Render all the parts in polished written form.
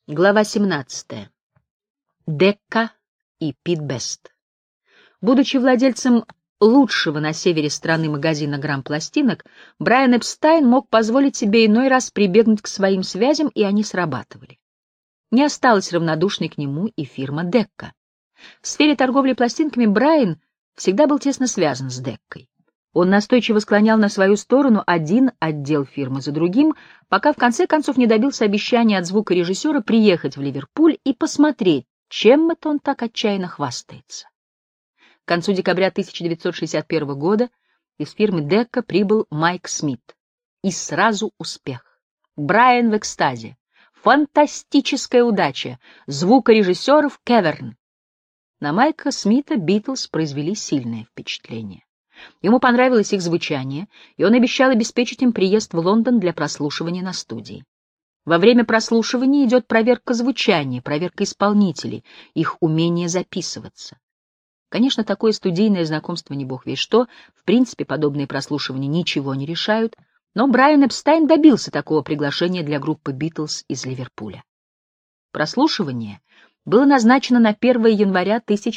Глава 17. Декка и Пит Бест. Будучи владельцем лучшего на севере страны магазина грамм-пластинок, Брайан Эпстайн мог позволить себе иной раз прибегнуть к своим связям, и они срабатывали. Не осталась равнодушной к нему и фирма Декка. В сфере торговли пластинками Брайан всегда был тесно связан с Деккой. Он настойчиво склонял на свою сторону один отдел фирмы за другим, пока в конце концов не добился обещания от звукорежиссера приехать в Ливерпуль и посмотреть, чем это он так отчаянно хвастается. К концу декабря 1961 года из фирмы Декка прибыл Майк Смит. И сразу успех. Брайан в экстазе. Фантастическая удача. Звукорежиссеров Кеверн. На Майка Смита Битлз произвели сильное впечатление. Ему понравилось их звучание, и он обещал обеспечить им приезд в Лондон для прослушивания на студии. Во время прослушивания идет проверка звучания, проверка исполнителей, их умение записываться. Конечно, такое студийное знакомство не бог весть что, в принципе, подобные прослушивания ничего не решают, но Брайан Эпстайн добился такого приглашения для группы «Битлз» из Ливерпуля. Прослушивание было назначено на 1 января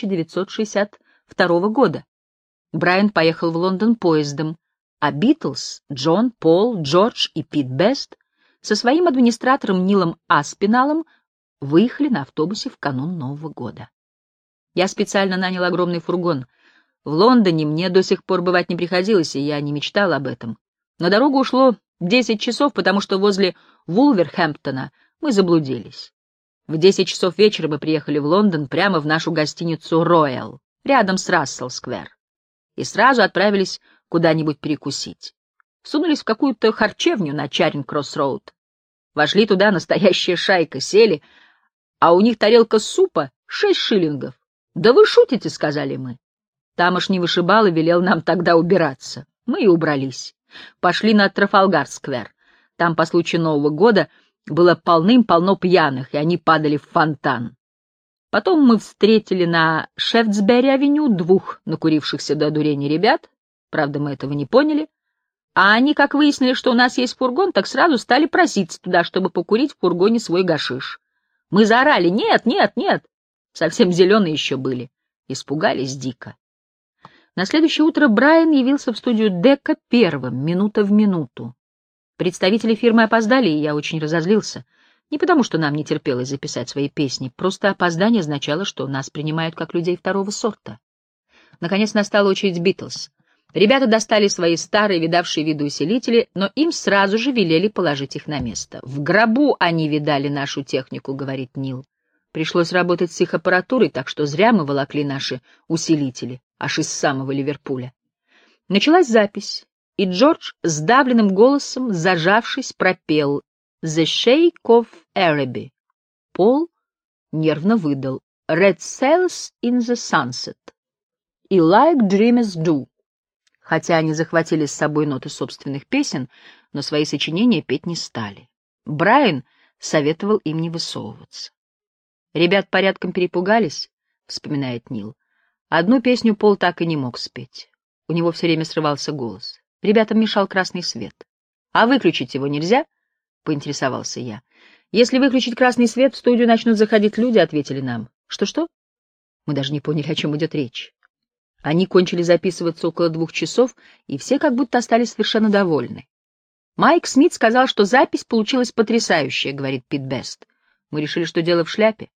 1962 года. Брайан поехал в Лондон поездом, а Битлз, Джон, Пол, Джордж и Пит Бест со своим администратором Нилом Аспиналом выехали на автобусе в канун Нового года. Я специально нанял огромный фургон. В Лондоне мне до сих пор бывать не приходилось, и я не мечтал об этом. На дорогу ушло 10 часов, потому что возле Вулверхэмптона мы заблудились. В 10 часов вечера мы приехали в Лондон прямо в нашу гостиницу «Роял», рядом с Рассел-сквер. И сразу отправились куда-нибудь перекусить. Сунулись в какую-то харчевню на Чаринг-Кросс-Роуд. Вошли туда настоящая шайка, сели, а у них тарелка супа 6 шиллингов. «Да вы шутите», — сказали мы. Тамошний вышибала велел нам тогда убираться. Мы и убрались. Пошли на Трафалгар-сквер. Там по случаю Нового года было полным-полно пьяных, и они падали в фонтан. Потом мы встретили на Шефтсбери-авеню 2 накурившихся до одурения ребят, правда, мы этого не поняли, а они, как выяснили, что у нас есть фургон, так сразу стали проситься туда, чтобы покурить в фургоне свой гашиш. Мы заорали: «Нет, нет, нет!» Совсем зеленые еще были. Испугались дико. На следующее утро Брайан явился в студию Декка первым, минута в минуту. Представители фирмы опоздали, и я очень разозлился. Не потому, что нам не терпелось записать свои песни, просто опоздание означало, что нас принимают как людей второго сорта. Наконец настала очередь Битлз. Ребята достали свои старые, видавшие виду усилители, но им сразу же велели положить их на место. «В гробу они видали нашу технику», — говорит Нил. «Пришлось работать с их аппаратурой, так что зря мы волокли наши усилители, аж из самого Ливерпуля». Началась запись, и Джордж сдавленным голосом, зажавшись, пропел «The Shake of Araby». Пол нервно выдал «Red sails in the sunset» и «Like dreamers do». Хотя они захватили с собой ноты собственных песен, но свои сочинения петь не стали. Брайан советовал им не высовываться. «Ребят порядком перепугались», — вспоминает Нил. Одну песню Пол так и не мог спеть. У него все время срывался голос. Ребятам мешал красный свет. «А выключить его нельзя?» — поинтересовался я. «Если выключить красный свет, в студию начнут заходить люди», — ответили нам. «Что-что?» Мы даже не поняли, о чем идет речь. Они кончили записываться около 2 часов, и все как будто остались совершенно довольны. «Майк Смит сказал, что запись получилась потрясающая», — говорит Пит Бест. Мы решили, что дело в шляпе.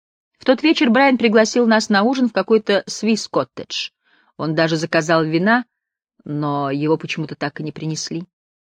В тот вечер Брайан пригласил нас на ужин в какой-то Свисс-коттедж. Он даже заказал вина, но его почему-то так и не принесли.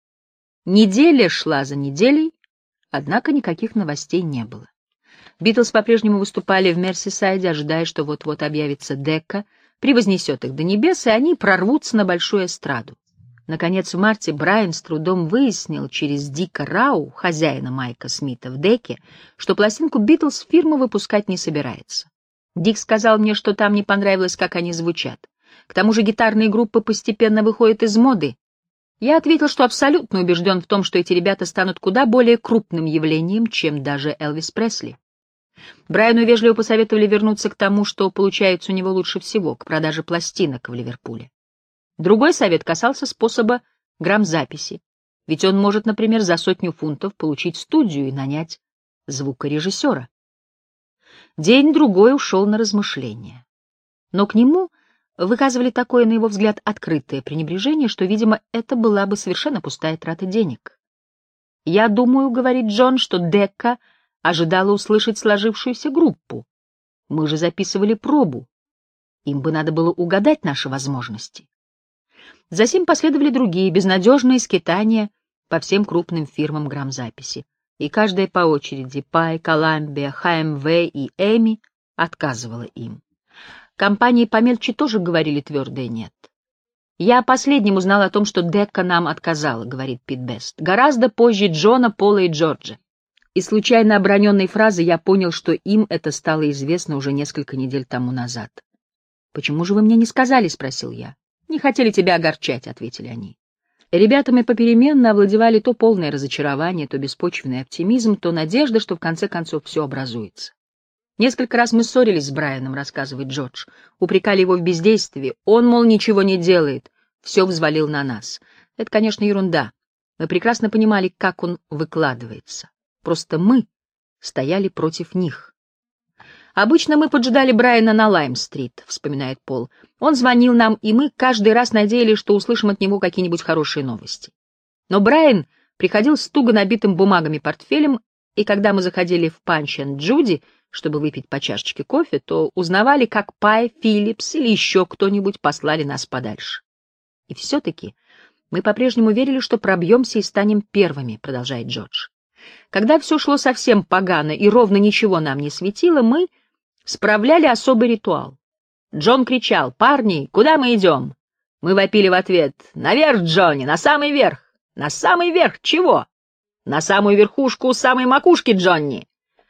Неделя шла за неделей, однако никаких новостей не было. Битлз по-прежнему выступали в Мерсисайде, ожидая, что вот-вот объявится Декка, превознесет их до небес, и они прорвутся на большую эстраду. Наконец, в марте Брайан с трудом выяснил через Дика Рау, хозяина Майка Смита в Деке, что пластинку «Битлз» фирма выпускать не собирается. Дик сказал мне, что там не понравилось, как они звучат. К тому же гитарные группы постепенно выходят из моды. Я ответил, что абсолютно убежден в том, что эти ребята станут куда более крупным явлением, чем даже Элвис Пресли. Брайану вежливо посоветовали вернуться к тому, что получается у него лучше всего, к продаже пластинок в Ливерпуле. Другой совет касался способа грамзаписи, ведь он может, например, за 100 фунтов получить студию и нанять звукорежиссера. День-другой ушел на размышления. Но к нему выказывали такое, на его взгляд, открытое пренебрежение, что, видимо, это была бы совершенно пустая трата денег. «Я думаю, — говорит Джон, — что Декка ожидала услышать сложившуюся группу. Мы же записывали пробу. Им бы надо было угадать наши возможности». Затем последовали другие безнадежные скитания по всем крупным фирмам грамзаписи, и каждая по очереди — Пай, Коламбия, ХМВ и Эми — отказывала им. Компании помельче тоже говорили твердое «нет». «Я последним узнал о том, что Декка нам отказала», — говорит Пит Бест, «гораздо позже Джона, Пола и Джорджа. Из случайно оброненной фразы я понял, что им это стало известно уже несколько недель тому назад». «Почему же вы мне не сказали?» — спросил я. «Не хотели тебя огорчать», — ответили они. Ребятами попеременно овладевали то полное разочарование, то беспочвенный оптимизм, то надежда, что в конце концов все образуется. «Несколько раз мы ссорились с Брайаном», — рассказывает Джордж, упрекали его в бездействии. Он, мол, ничего не делает, все взвалил на нас. Это, конечно, ерунда. Мы прекрасно понимали, как он выкладывается. Просто мы стояли против них. «Обычно мы поджидали Брайана на Лайм-стрит», — вспоминает Пол. «Он звонил нам, и мы каждый раз надеялись, что услышим от него какие-нибудь хорошие новости. Но Брайан приходил с туго набитым бумагами портфелем, и когда мы заходили в Панч энд Джуди, чтобы выпить по чашечке кофе, то узнавали, как Пай, Филлипс или еще кто-нибудь послали нас подальше. И все-таки мы по-прежнему верили, что пробьемся и станем первыми», — продолжает Джордж. «Когда все шло совсем погано и ровно ничего нам не светило, мы справляли особый ритуал. Джон кричал: «Парни, куда мы идем?» Мы вопили в ответ: «Наверх, Джонни, на самый верх!» «На самый верх чего?» «На самую верхушку самой макушки, Джонни!»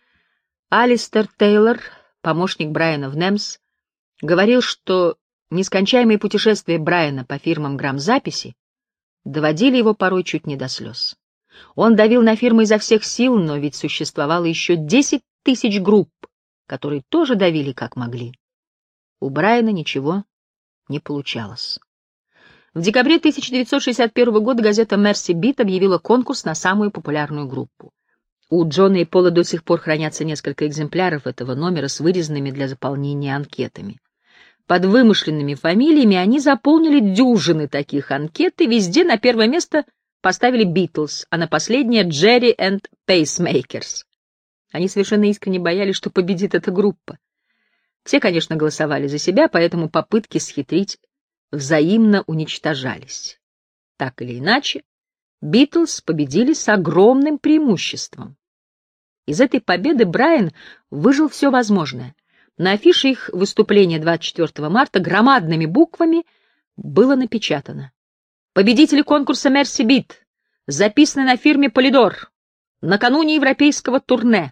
Алистер Тейлор, помощник Брайана в НЭМС, говорил, что нескончаемые путешествия Брайана по фирмам грамзаписи доводили его порой чуть не до слез. Он давил на фирмы изо всех сил, но ведь существовало еще 10 тысяч групп, которые тоже давили как могли. У Брайана ничего не получалось. В декабре 1961 года газета «Мерси Бит» объявила конкурс на самую популярную группу. У Джона и Пола до сих пор хранятся несколько экземпляров этого номера с вырезанными для заполнения анкетами. Под вымышленными фамилиями они заполнили дюжины таких анкет, и везде на первое место поставили «Битлз», а на последнее «Джерри энд Пейсмейкерс». Они совершенно искренне боялись, что победит эта группа. Все, конечно, голосовали за себя, поэтому попытки схитрить взаимно уничтожались. Так или иначе, «Битлз» победили с огромным преимуществом. Из этой победы Брайан выжил все возможное. На афише их выступления 24 марта громадными буквами было напечатано: «Победители конкурса «Мерси Бит» записаны на фирме «Полидор» накануне европейского турне».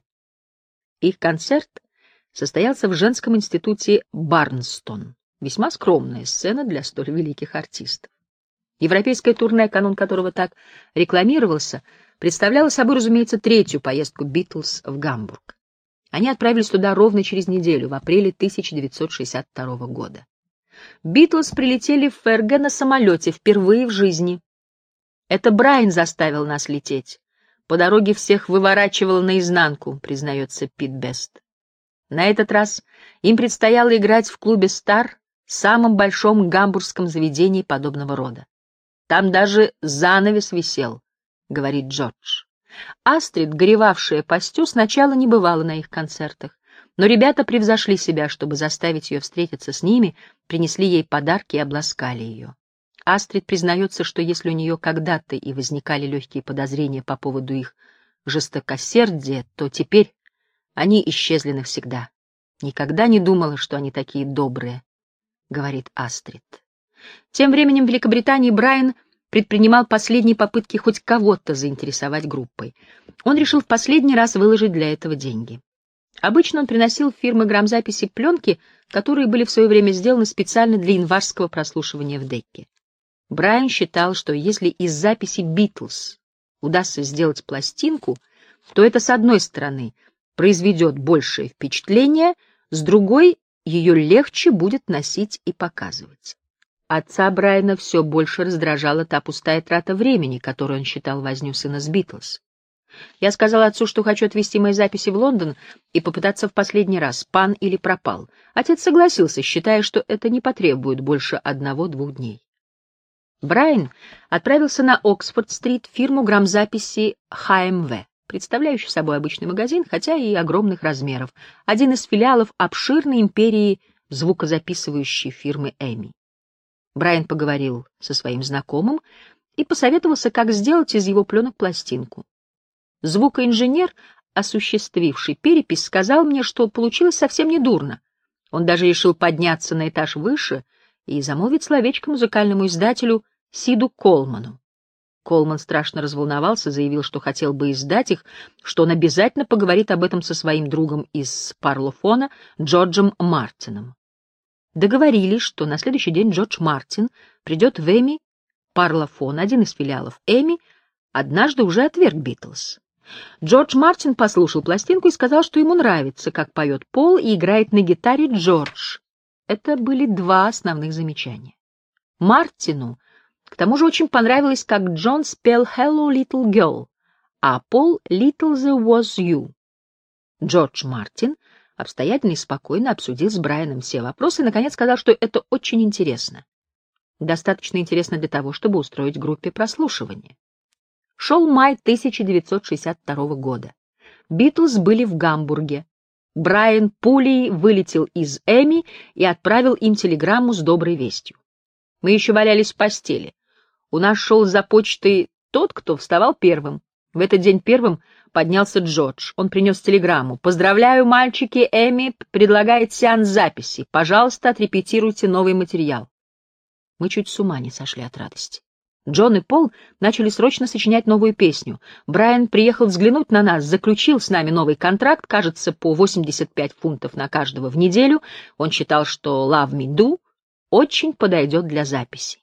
Их концерт состоялся в женском институте Барнстон. Весьма скромная сцена для столь великих артистов. Европейское турне, канун которого так рекламировался, представляло собой, разумеется, третью поездку «Битлз» в Гамбург. Они отправились туда ровно через неделю, в апреле 1962 года. «Битлз» прилетели в ФРГ на самолете впервые в жизни. «Это Брайан заставил нас лететь. По дороге всех выворачивало наизнанку», — признается Пит Бест. На этот раз им предстояло играть в клубе «Стар», самом большом гамбургском заведении подобного рода. «Там даже занавес висел», — говорит Джордж. Астрид, горевавшая по Стю, сначала не бывала на их концертах, но ребята превзошли себя, чтобы заставить ее встретиться с ними, принесли ей подарки и обласкали ее. Астрид признается, что если у нее когда-то и возникали легкие подозрения по поводу их жестокосердия, то теперь они исчезли навсегда. «Никогда не думала, что они такие добрые», — говорит Астрид. Тем временем в Великобритании Брайан предпринимал последние попытки хоть кого-то заинтересовать группой. Он решил в последний раз выложить для этого деньги. Обычно он приносил в фирмы грамзаписи пленки, которые были в свое время сделаны специально для январского прослушивания в Декке. Брайан считал, что если из записи «Битлз» удастся сделать пластинку, то это, с одной стороны, произведет большее впечатление, с другой — ее легче будет носить и показывать. Отца Брайана все больше раздражала та пустая трата времени, которую он считал возню сына с «Битлз». Я сказал отцу, что хочу отвезти мои записи в Лондон и попытаться в последний раз, пан или пропал. Отец согласился, считая, что это не потребует больше 1-2 дней. Брайан отправился на Оксфорд-стрит в фирму грамзаписи ХМВ, представляющую собой обычный магазин, хотя и огромных размеров, один из филиалов обширной империи звукозаписывающей фирмы Эми. Брайан поговорил со своим знакомым и посоветовался, как сделать из его пленок пластинку. Звукоинженер, осуществивший перепись, сказал мне, что получилось совсем недурно. Он даже решил подняться на этаж выше и замолвить словечко музыкальному издателю Сиду Колману. Колман страшно разволновался, заявил, что хотел бы издать их, что он обязательно поговорит об этом со своим другом из Парлофона Джорджем Мартином. Договорились, что на следующий день Джордж Мартин придет в Эми. Парлофон, один из филиалов Эми, однажды уже отверг Битлз. Джордж Мартин послушал пластинку и сказал, что ему нравится, как поет Пол и играет на гитаре Джордж. Это были 2 основных замечания. Мартину, к тому же, очень понравилось, как Джон спел «Hello, little girl», а Пол «Little there was you». Джордж Мартин обстоятельно и спокойно обсудил с Брайаном все вопросы и, наконец, сказал, что это очень интересно. Достаточно интересно для того, чтобы устроить группе прослушивание. Шел май 1962 года. Битлз были в Гамбурге. Брайан пулей вылетел из Эми и отправил им телеграмму с доброй вестью. Мы еще валялись в постели. У нас шел за почтой тот, кто вставал первым. В этот день первым поднялся Джордж. Он принес телеграмму. «Поздравляю, мальчики, Эми предлагает сеанс записи. Пожалуйста, отрепетируйте новый материал». Мы чуть с ума не сошли от радости. Джон и Пол начали срочно сочинять новую песню. Брайан приехал взглянуть на нас, заключил с нами новый контракт, кажется, по 85 фунтов на каждого в неделю. Он считал, что «Love Me Do» очень подойдет для записи.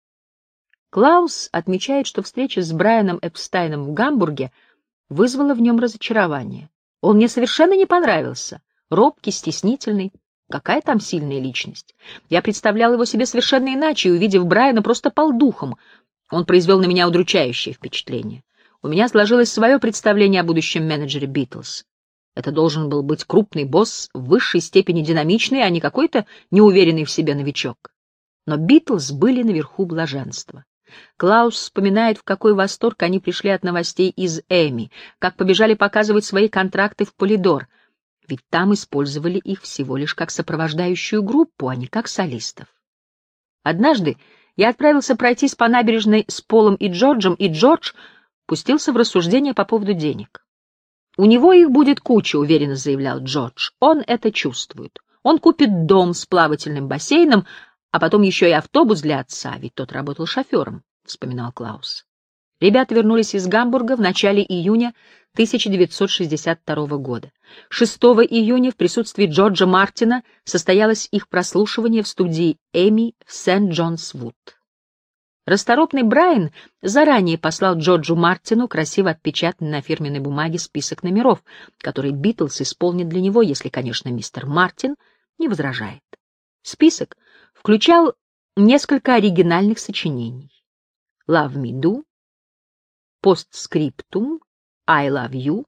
Клаус отмечает, что встреча с Брайаном Эпстайном в Гамбурге вызвала в нем разочарование. Он мне совершенно не понравился. Робкий, стеснительный. Какая там сильная личность? Я представлял его себе совершенно иначе, и, увидев Брайана, просто пал духом. Он произвел на меня удручающее впечатление. У меня сложилось свое представление о будущем менеджере Битлз. Это должен был быть крупный босс, в высшей степени динамичный, а не какой-то неуверенный в себе новичок. Но Битлз были наверху блаженства. Клаус вспоминает, в какой восторг они пришли от новостей из Эми, как побежали показывать свои контракты в Полидор, ведь там использовали их всего лишь как сопровождающую группу, а не как солистов. Однажды я отправился пройтись по набережной с Полом и Джорджем, и Джордж пустился в рассуждения по поводу денег. «У него их будет куча», — уверенно заявлял Джордж. «Он это чувствует. Он купит дом с плавательным бассейном, а потом еще и автобус для отца, ведь тот работал шофером», — вспоминал Клаус. Ребята вернулись из Гамбурга в начале июня 1962 года. 6 июня в присутствии Джорджа Мартина состоялось их прослушивание в студии Эми в Сент-Джонс-Вуд. Расторопный Брайан заранее послал Джорджу Мартину красиво отпечатанный на фирменной бумаге список номеров, который Битлз исполнит для него, если, конечно, мистер Мартин не возражает. Список включал несколько оригинальных сочинений: «Love Me Do», «Постскриптум», «I Love You»,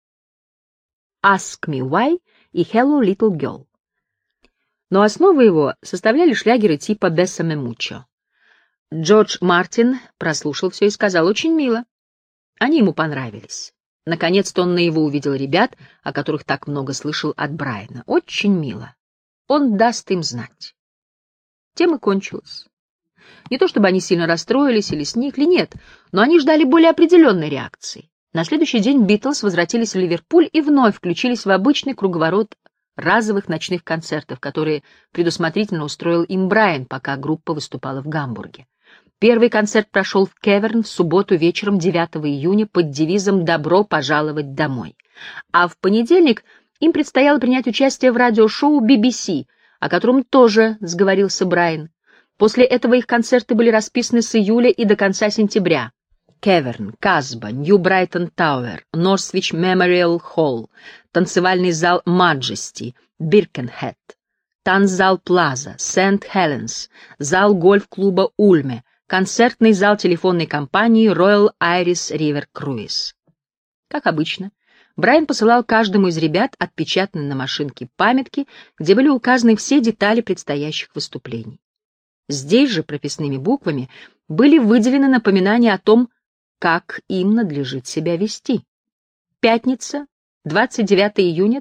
«Ask Me Why» и «Hello, Little Girl». Но основу его составляли шлягеры типа «Bésame Mucho». Джордж Мартин прослушал все и сказал: «Очень мило». Они ему понравились. Наконец-то он наяву увидел ребят, о которых так много слышал от Брайана. Очень мило. Он даст им знать. Тем и кончилось. Не то чтобы они сильно расстроились или сникли, нет, но они ждали более определенной реакции. На следующий день Битлз возвратились в Ливерпуль и вновь включились в обычный круговорот разовых ночных концертов, которые предусмотрительно устроил им Брайан, пока группа выступала в Гамбурге. Первый концерт прошел в Кеверн в субботу вечером 9 июня под девизом «Добро пожаловать домой». А в понедельник им предстояло принять участие в радиошоу BBC, о котором тоже сговорился Брайан. После этого их концерты были расписаны с июля и до конца сентября. Кеверн, Казба, Нью-Брайтон-Тауэр, Норсвич Мемориал Холл, танцевальный зал Маджести, Биркенхед, танцзал Плаза, Сент-Хеленс, зал гольф-клуба Ульме, концертный зал телефонной компании Royal Irish River Cruise. Как обычно, Брайан посылал каждому из ребят отпечатанные на машинке памятки, где были указаны все детали предстоящих выступлений. Здесь же прописными буквами были выделены напоминания о том, как им надлежит себя вести. Пятница, 29 июня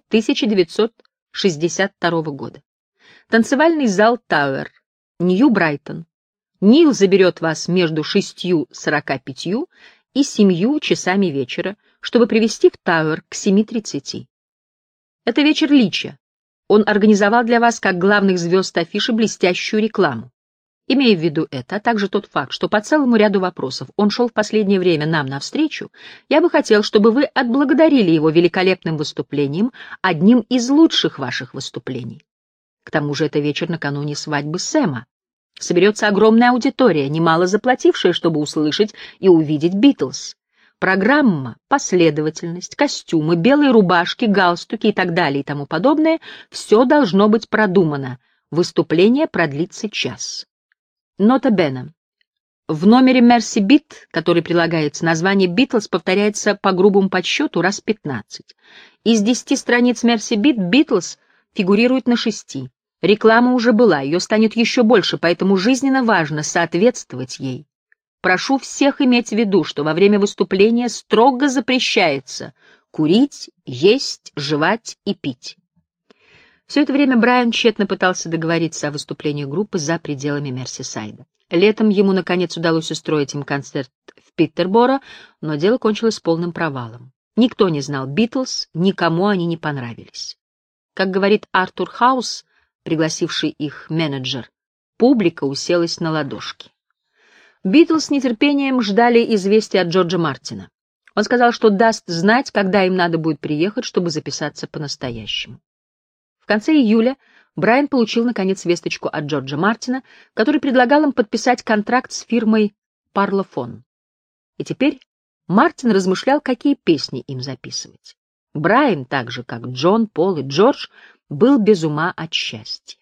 1962 года. Танцевальный зал Тауэр, Нью-Брайтон. Нил заберет вас между 6:45 и 7 часами вечера, чтобы привезти в Тауэр к 7:30. Это вечер Лича. Он организовал для вас, как главных звезд афиши, блестящую рекламу. Имея в виду это, а также тот факт, что по целому ряду вопросов он шел в последнее время нам навстречу, я бы хотел, чтобы вы отблагодарили его великолепным выступлением, одним из лучших ваших выступлений. К тому же это вечер накануне свадьбы Сэма. Соберется огромная аудитория, немало заплатившая, чтобы услышать и увидеть Битлз. Программа, последовательность, костюмы, белые рубашки, галстуки и так далее и тому подобное — все должно быть продумано. Выступление продлится час. Нота бене. В номере Мерси Бит, который прилагается, название Битлз повторяется по грубому подсчету раз 15. Из 10 страниц Мерси Бит Битлз фигурирует на 6. Реклама уже была, ее станет еще больше, поэтому жизненно важно соответствовать ей. Прошу всех иметь в виду, что во время выступления строго запрещается курить, есть, жевать и пить. Все это время Брайан тщетно пытался договориться о выступлении группы за пределами Мерсисайда. Летом ему, наконец, удалось устроить им концерт в Питтерборо, но дело кончилось полным провалом. Никто не знал Битлз, никому они не понравились. Как говорит Артур Хаус, пригласивший их менеджер, публика уселась на ладошки. Битлз с нетерпением ждали известия от Джорджа Мартина. Он сказал, что даст знать, когда им надо будет приехать, чтобы записаться по-настоящему. В конце июля Брайан получил, наконец, весточку от Джорджа Мартина, который предлагал им подписать контракт с фирмой Parlophone. И теперь Мартин размышлял, какие песни им записывать. Брайан, так же как Джон, Пол и Джордж, был без ума от счастья.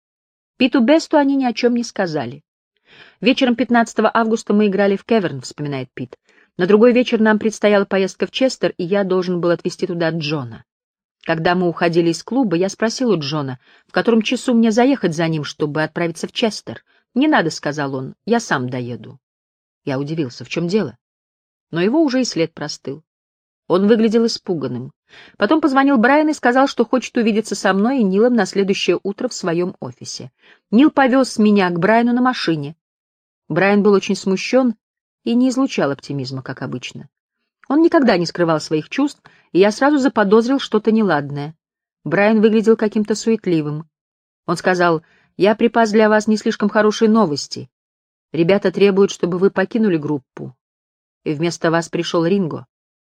Питу Бесту они ни о чем не сказали. «Вечером 15 августа мы играли в Кеверн», — вспоминает Пит. «На другой вечер нам предстояла поездка в Честер, и я должен был отвезти туда Джона. Когда мы уходили из клуба, я спросил у Джона, в котором часу мне заехать за ним, чтобы отправиться в Честер. «Не надо», — сказал он, — «я сам доеду». Я удивился, в чем дело? Но его уже и след простыл. Он выглядел испуганным. Потом позвонил Брайан и сказал, что хочет увидеться со мной и Нилом на следующее утро в своем офисе. Нил повез меня к Брайану на машине. Брайан был очень смущен и не излучал оптимизма, как обычно. Он никогда не скрывал своих чувств, и я сразу заподозрил что-то неладное. Брайан выглядел каким-то суетливым. Он сказал: «Я припас для вас не слишком хорошие новости. Ребята требуют, чтобы вы покинули группу. И вместо вас пришел Ринго.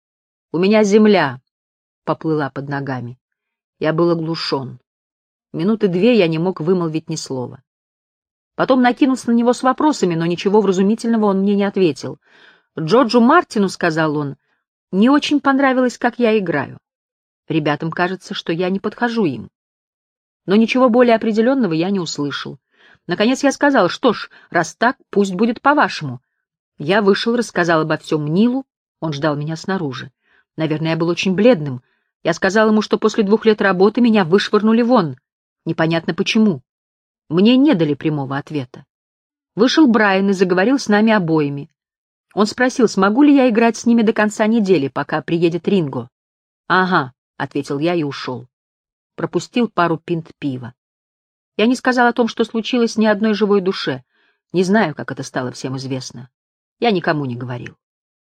У меня земля поплыла под ногами. Я был оглушен. Минуты 2 я не мог вымолвить ни слова. Потом накинулся на него с вопросами, но ничего вразумительного он мне не ответил. Джорджу Мартину, — сказал он, — не очень понравилось, как я играю. Ребятам кажется, что я не подхожу им. Но ничего более определенного я не услышал. Наконец я сказал: что ж, раз так, пусть будет по-вашему. Я вышел, рассказал обо всем Нилу, он ждал меня снаружи. Наверное, я был очень бледным. Я сказал ему, что после 2 лет работы меня вышвырнули вон. Непонятно почему. Мне не дали прямого ответа. Вышел Брайан и заговорил с нами обоими. Он спросил, смогу ли я играть с ними до конца недели, пока приедет Ринго. «Ага», — ответил я и ушел. Пропустил пару пинт пива. Я не сказал о том, что случилось, ни одной живой душе. Не знаю, как это стало всем известно. Я никому не говорил.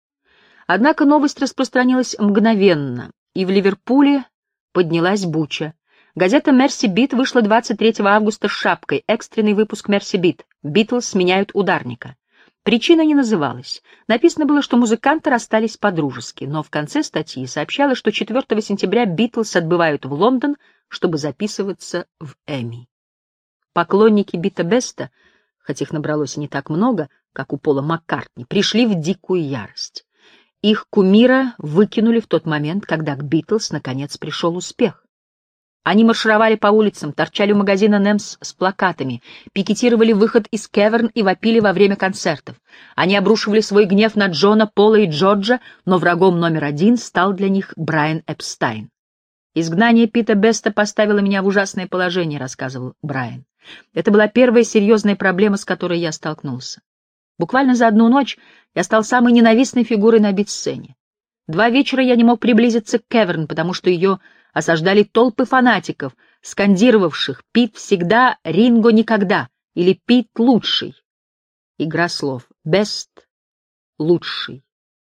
Однако новость распространилась мгновенно, и в Ливерпуле поднялась буча. Газета «Мерси Бит» вышла 23 августа с шапкой «Экстренный выпуск Мерси Бит. Битлз сменяют ударника». Причина не называлась. Написано было, что музыканты расстались по-дружески, но в конце статьи сообщалось, что 4 сентября Битлз отбывают в Лондон, чтобы записываться в Эми. Поклонники Бита Беста, хоть их набралось и не так много, как у Пола Маккартни, пришли в дикую ярость. Их кумира выкинули в тот момент, когда к Битлз наконец пришел успех. Они маршировали по улицам, торчали у магазина «Немс» с плакатами, пикетировали выход из Кеверн и вопили во время концертов. Они обрушивали свой гнев на Джона, Пола и Джорджа, но врагом номер один стал для них Брайан Эпстайн. «Изгнание Пита Беста поставило меня в ужасное положение», — рассказывал Брайан. «Это была первая серьезная проблема, с которой я столкнулся. Буквально за одну ночь я стал самой ненавистной фигурой на бит-сцене. 2 вечера я не мог приблизиться к Кеверн, потому что ее осаждали толпы фанатиков, скандировавших «Пит всегда, Ринго никогда» или «Пит лучший». Игра слов. «Бест» — лучший.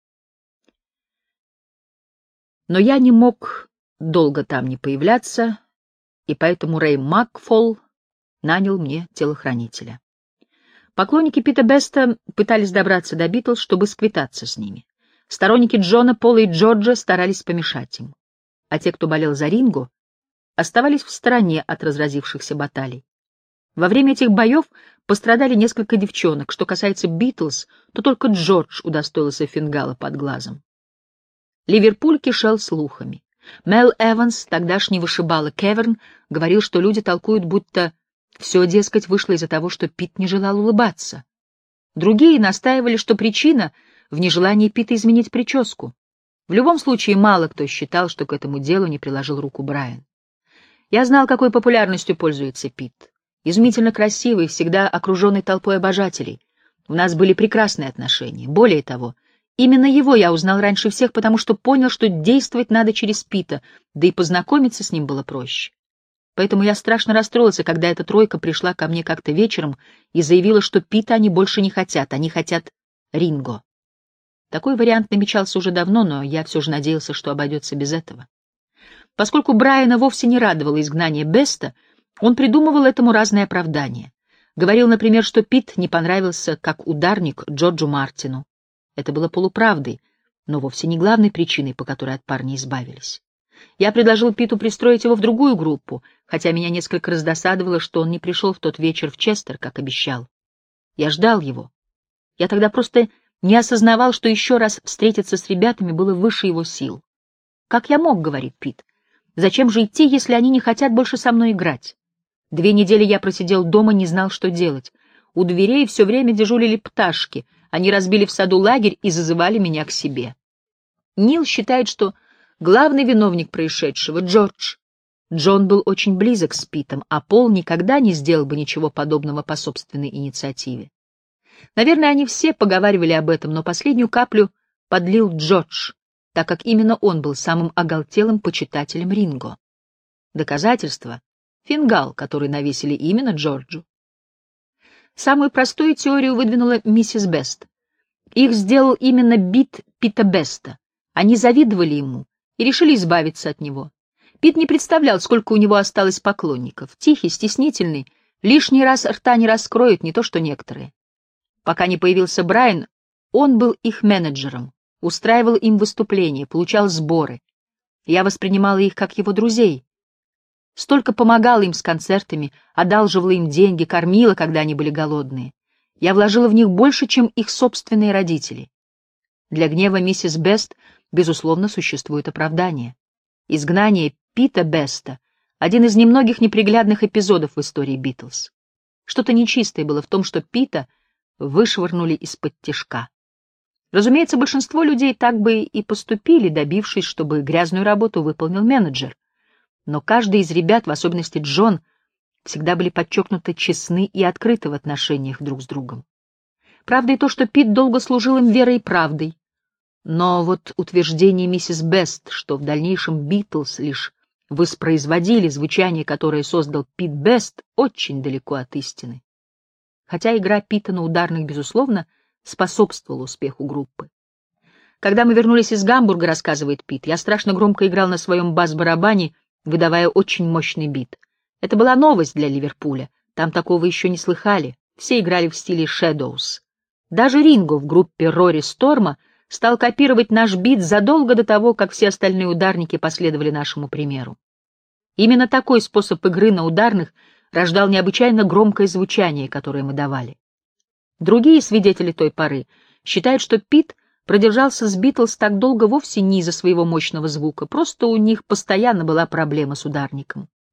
Но я не мог долго там не появляться, и поэтому Рэй Макфол нанял мне телохранителя. Поклонники Пита Беста пытались добраться до Битлз, чтобы сквитаться с ними. Сторонники Джона, Пола и Джорджа старались помешать им. А те, кто болел за Ринго, оставались в стороне от разразившихся баталий. Во время этих боев пострадали несколько девчонок. Что касается Битлз, то только Джордж удостоился фингала под глазом. Ливерпуль кишел слухами. Мел Эванс, тогдашний вышибала Кеверн, говорил, что люди толкуют, будто все, дескать, вышло из-за того, что Пит не желал улыбаться. Другие настаивали, что причина в нежелании Пита изменить прическу. В любом случае, мало кто считал, что к этому делу не приложил руку Брайан. Я знал, какой популярностью пользуется Пит. Изумительно красивый, всегда окруженный толпой обожателей. У нас были прекрасные отношения. Более того, именно его я узнал раньше всех, потому что понял, что действовать надо через Пита, да и познакомиться с ним было проще. Поэтому я страшно расстроился, когда эта тройка пришла ко мне как-то вечером и заявила, что Пита они больше не хотят, они хотят Ринго. Такой вариант намечался уже давно, но я все же надеялся, что обойдется без этого. Поскольку Брайана вовсе не радовало изгнание Беста, он придумывал этому разные оправдания. Говорил, например, что Пит не понравился как ударник Джорджу Мартину. Это было полуправдой, но вовсе не главной причиной, по которой от парня избавились. Я предложил Питу пристроить его в другую группу, хотя меня несколько раздосадовало, что он не пришел в тот вечер в Честер, как обещал. Я ждал его. Я тогда просто не осознавал, что еще раз встретиться с ребятами было выше его сил. «Как я мог?» — говорит Пит. «Зачем же идти, если они не хотят больше со мной играть?» 2 недели я просидел дома, не знал, что делать. У дверей все время дежурили пташки. Они разбили в саду лагерь и зазывали меня к себе. Нил считает, что главный виновник происшедшего — Джордж. Джон был очень близок с Питом, а Пол никогда не сделал бы ничего подобного по собственной инициативе. Наверное, они все поговаривали об этом, но последнюю каплю подлил Джордж, так как именно он был самым оголтелым почитателем Ринго. Доказательство — фингал, который навесили именно Джорджу. Самую простую теорию выдвинула миссис Бест. Их сделал именно бит Пита Беста. Они завидовали ему и решили избавиться от него. Пит не представлял, сколько у него осталось поклонников. Тихий, стеснительный, лишний раз рта не раскроет, не то что некоторые. Пока не появился Брайан, он был их менеджером, устраивал им выступления, получал сборы. Я воспринимала их как его друзей. Столько помогала им с концертами, одалживала им деньги, кормила, когда они были голодные. Я вложила в них больше, чем их собственные родители. Для гнева миссис Бест, безусловно, существует оправдание. Изгнание Пита Беста — один из немногих неприглядных эпизодов в истории Битлз. Что-то нечистое было в том, что Пита вышвырнули из-под тишка. Разумеется, большинство людей так бы и поступили, добившись, чтобы грязную работу выполнил менеджер. Но каждый из ребят, в особенности Джон, всегда были подчеркнуто честны и открыты в отношениях друг с другом. Правда и то, что Пит долго служил им верой и правдой. Но вот утверждение миссис Бест, что в дальнейшем Битлз лишь воспроизводили звучание, которое создал Пит Бест, очень далеко от истины. Хотя игра Пита на ударных, безусловно, способствовала успеху группы. Когда мы вернулись из Гамбурга, рассказывает Пит, я страшно громко играл на своем бас-барабане, выдавая очень мощный бит. Это была новость для Ливерпуля, там такого еще не слыхали, все играли в стиле Shadows. Даже Ринго в группе Рори Сторма стал копировать наш бит задолго до того, как все остальные ударники последовали нашему примеру. Именно такой способ игры на ударных рождал необычайно громкое звучание, которое мы давали. Другие свидетели той поры считают, что Пит продержался с Битлз так долго вовсе не из-за своего мощного звука, просто у них постоянно была проблема с ударником.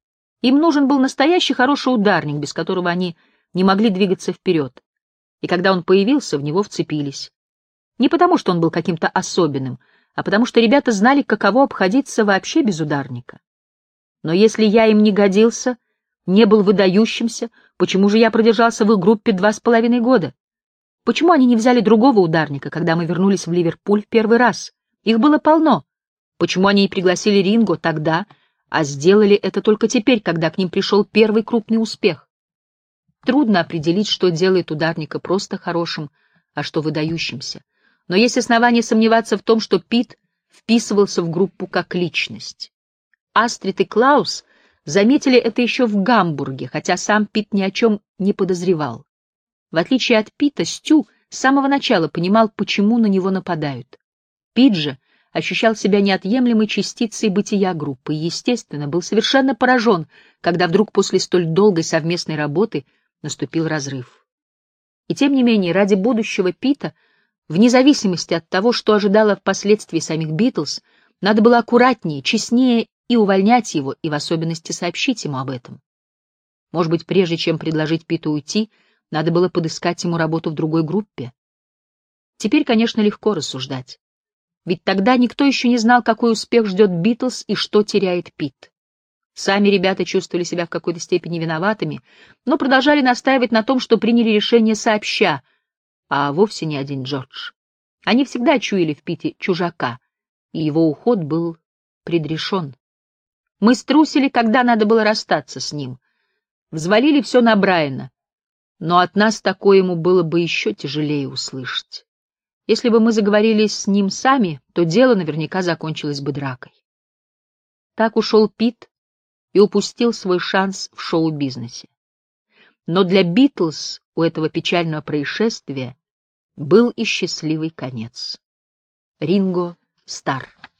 Им нужен был настоящий хороший ударник, без которого они не могли двигаться вперед. И когда он появился, в него вцепились. Не потому, что он был каким-то особенным, а потому что ребята знали, каково обходиться вообще без ударника. Но если я им не годился, не был выдающимся, почему же я продержался в их группе 2,5 года? Почему они не взяли другого ударника, когда мы вернулись в Ливерпуль в первый раз? Их было полно. Почему они не пригласили Ринго тогда, а сделали это только теперь, когда к ним пришел первый крупный успех? Трудно определить, что делает ударника просто хорошим, а что выдающимся. Но есть основания сомневаться в том, что Пит вписывался в группу как личность. Астрид и Клаус заметили это еще в Гамбурге, хотя сам Пит ни о чем не подозревал. В отличие от Пита, Стю с самого начала понимал, почему на него нападают. Пит же ощущал себя неотъемлемой частицей бытия группы и, естественно, был совершенно поражен, когда вдруг после столь долгой совместной работы наступил разрыв. И тем не менее, ради будущего Пита, вне зависимости от того, что ожидало впоследствии самих Битлз, надо было аккуратнее, честнее и увольнять его, и в особенности сообщить ему об этом. Может быть, прежде чем предложить Питу уйти, надо было подыскать ему работу в другой группе. Теперь, конечно, легко рассуждать. Ведь тогда никто еще не знал, какой успех ждет Битлз и что теряет Пит. Сами ребята чувствовали себя в какой-то степени виноватыми, но продолжали настаивать на том, что приняли решение сообща, а вовсе не один Джордж. Они всегда чуяли в Пите чужака, и его уход был предрешен. Мы струсили, когда надо было расстаться с ним. Взвалили все на Брайана, но от нас такое ему было бы еще тяжелее услышать. Если бы мы заговорили с ним сами, то дело наверняка закончилось бы дракой. Так ушел Пит и упустил свой шанс в шоу-бизнесе. Но для Битлз у этого печального происшествия был и счастливый конец. Ринго Стар.